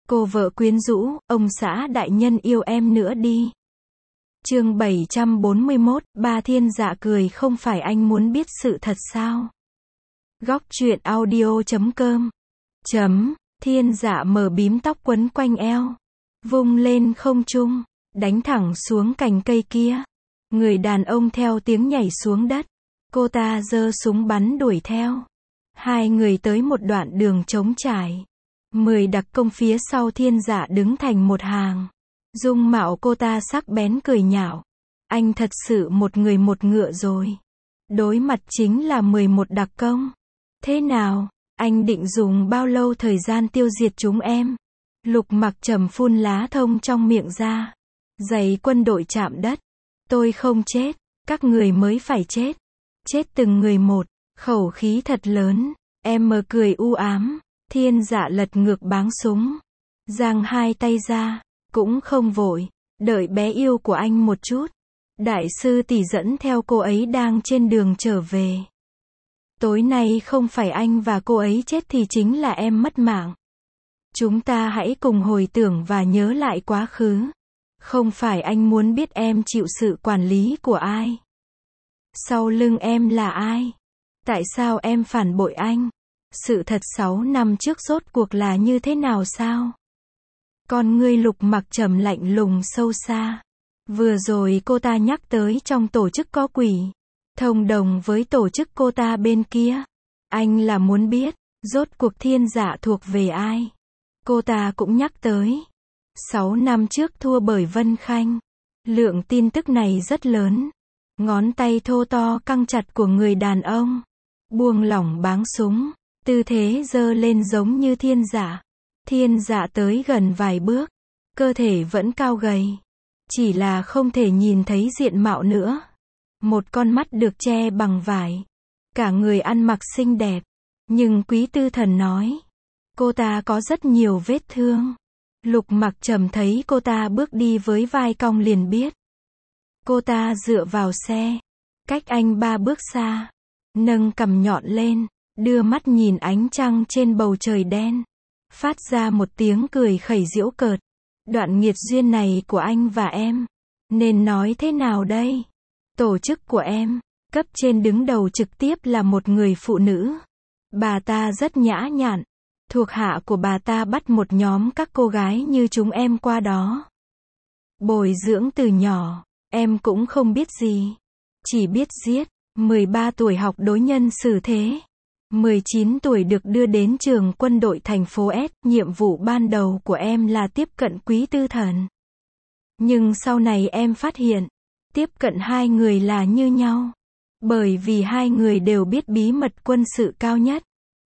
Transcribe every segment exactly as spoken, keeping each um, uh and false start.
Cô vợ quyến rũ, ông xã đại nhân yêu em nữa đi. Chương bảy trăm bốn mươi mốt, ba Thiên Dạ cười không phải anh muốn biết sự thật sao? Góc truyện audio chấm com Chấm, Thiên Dạ mở bím tóc quấn quanh eo, vung lên không trung, đánh thẳng xuống cành cây kia. Người đàn ông theo tiếng nhảy xuống đất. Cô ta giơ súng bắn đuổi theo. Hai người tới một đoạn đường trống trải. Mười đặc công phía sau Thiên Dạ đứng thành một hàng. Dung mạo cô ta sắc bén cười nhạo. Anh thật sự một người một ngựa rồi. Đối mặt chính là mười một đặc công. Thế nào, anh định dùng bao lâu thời gian tiêu diệt chúng em? Lục Mặc Trầm phun lá thông trong miệng ra. Giày quân đội chạm đất. Tôi không chết, các người mới phải chết. Chết từng người một, khẩu khí thật lớn. Em mờ cười u ám. Thiên Dạ lật ngược báng súng. Giang hai tay ra, cũng không vội, đợi bé yêu của anh một chút. Đại sư tỷ dẫn theo cô ấy đang trên đường trở về. Tối nay không phải anh và cô ấy chết thì chính là em mất mạng. Chúng ta hãy cùng hồi tưởng và nhớ lại quá khứ. Không phải anh muốn biết em chịu sự quản lý của ai. Sau lưng em là ai? Tại sao em phản bội anh? Sự thật sáu năm trước rốt cuộc là như thế nào sao? Con ngươi Lục Mặc Trầm lạnh lùng sâu xa. Vừa rồi cô ta nhắc tới trong tổ chức có quỷ. Thông đồng với tổ chức cô ta bên kia. Anh là muốn biết, rốt cuộc Thiên Dạ thuộc về ai? Cô ta cũng nhắc tới. Sáu năm trước thua bởi Vân Khanh. Lượng tin tức này rất lớn. Ngón tay thô to căng chặt của người đàn ông. Buông lỏng báng súng. Tư thế giơ lên giống như Thiên Dạ. Thiên Dạ tới gần vài bước. Cơ thể vẫn cao gầy. Chỉ là không thể nhìn thấy diện mạo nữa. Một con mắt được che bằng vải. Cả người ăn mặc xinh đẹp. Nhưng Quý Tư Thần nói. Cô ta có rất nhiều vết thương. Lục Mặc Trầm thấy cô ta bước đi với vai cong liền biết. Cô ta dựa vào xe. Cách anh ba bước xa. Nâng cằm nhọn lên. Đưa mắt nhìn ánh trăng trên bầu trời đen. Phát ra một tiếng cười khẩy giễu cợt. Đoạn nghiệt duyên này của anh và em. Nên nói thế nào đây? Tổ chức của em, cấp trên đứng đầu trực tiếp là một người phụ nữ. Bà ta rất nhã nhặn. Thuộc hạ của bà ta bắt một nhóm các cô gái như chúng em qua đó. Bồi dưỡng từ nhỏ, em cũng không biết gì. Chỉ biết giết. mười ba tuổi học đối nhân xử thế. mười chín tuổi được đưa đến trường quân đội thành phố S. Nhiệm vụ ban đầu của em là tiếp cận Quý Tư Thần. Nhưng sau này em phát hiện, tiếp cận hai người là như nhau. Bởi vì hai người đều biết bí mật quân sự cao nhất.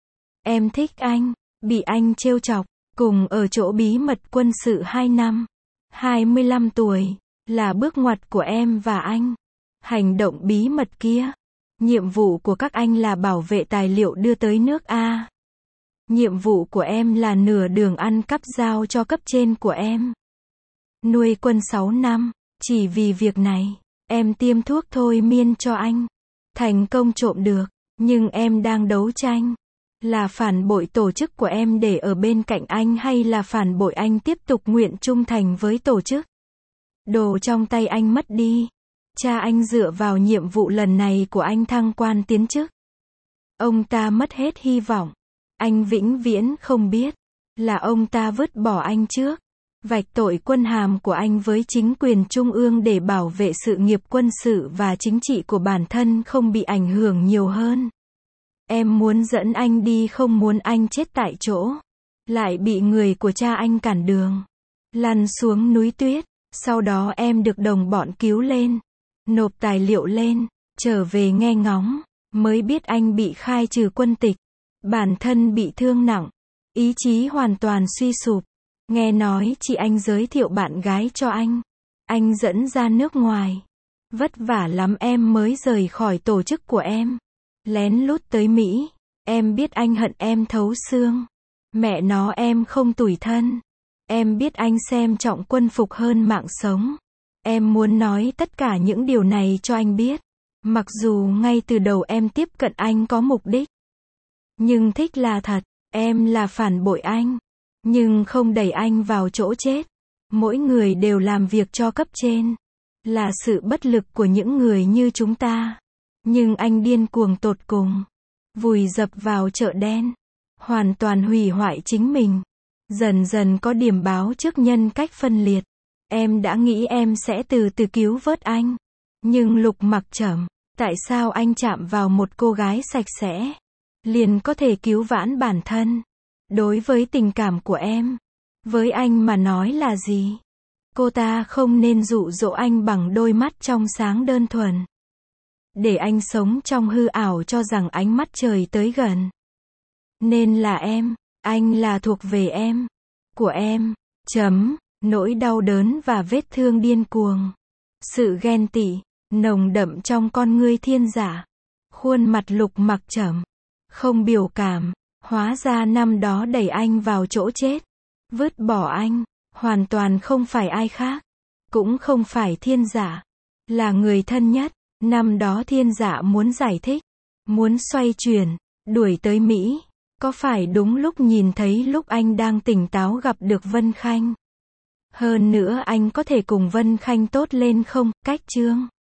Em thích anh, bị anh trêu chọc, cùng ở chỗ bí mật quân sự hai năm. hai mươi lăm tuổi, là bước ngoặt của em và anh. Hành động bí mật kia. Nhiệm vụ của các anh là bảo vệ tài liệu đưa tới nước A. Nhiệm vụ của em là nửa đường ăn cắp giao cho cấp trên của em. Nuôi quân sáu năm, chỉ vì việc này, em tiêm thuốc thôi miên cho anh. Thành công trộm được, nhưng em đang đấu tranh. Là phản bội tổ chức của em để ở bên cạnh anh hay là phản bội anh tiếp tục nguyện trung thành với tổ chức? Đồ trong tay anh mất đi. Cha anh dựa vào nhiệm vụ lần này của anh thăng quan tiến chức. Ông ta mất hết hy vọng. Anh vĩnh viễn không biết. Là ông ta vứt bỏ anh trước. Vạch tội quân hàm của anh với chính quyền trung ương để bảo vệ sự nghiệp quân sự và chính trị của bản thân không bị ảnh hưởng nhiều hơn. Em muốn dẫn anh đi không muốn anh chết tại chỗ. Lại bị người của cha anh cản đường. Lăn xuống núi tuyết. Sau đó em được đồng bọn cứu lên. Nộp tài liệu lên. Trở về nghe ngóng. Mới biết anh bị khai trừ quân tịch. Bản thân bị thương nặng. Ý chí hoàn toàn suy sụp. Nghe nói chị anh giới thiệu bạn gái cho anh. Anh dẫn ra nước ngoài. Vất vả lắm em mới rời khỏi tổ chức của em. Lén lút tới Mỹ. Em biết anh hận em thấu xương. Mẹ nó em không tủi thân. Em biết anh xem trọng quân phục hơn mạng sống. Em muốn nói tất cả những điều này cho anh biết. Mặc dù ngay từ đầu em tiếp cận anh có mục đích. Nhưng thích là thật. Em là phản bội anh. nhưng không đẩy anh vào chỗ chết. Mỗi người đều làm việc cho cấp trên. Là sự bất lực của những người như chúng ta. Nhưng anh điên cuồng tột cùng. Vùi dập vào chợ đen. Hoàn toàn hủy hoại chính mình. Dần dần có điểm báo trước nhân cách phân liệt. Em đã nghĩ em sẽ từ từ cứu vớt anh. Nhưng Lục Mặc Trầm, tại sao anh chạm vào một cô gái sạch sẽ, liền có thể cứu vãn bản thân? Đối với tình cảm của em, với anh mà nói là gì? Cô ta không nên dụ dỗ anh bằng đôi mắt trong sáng đơn thuần. Để anh sống trong hư ảo cho rằng ánh mắt trời tới gần. Nên là em, anh là thuộc về em, của em, chấm, nỗi đau đớn và vết thương điên cuồng. Sự ghen tị, nồng đậm trong con ngươi Thiên Dạ. Khuôn mặt Lục Mặc Trầm, không biểu cảm, hóa ra năm đó đẩy anh vào chỗ chết, vứt bỏ anh, hoàn toàn không phải ai khác, cũng không phải Thiên Dạ, là người thân nhất. Năm đó Thiên Dạ muốn giải thích, muốn xoay chuyển, đuổi tới Mỹ, có phải đúng lúc nhìn thấy lúc anh đang tỉnh táo gặp được Vân Khanh? Hơn nữa anh có thể cùng Vân Khanh tốt lên không? Cách chương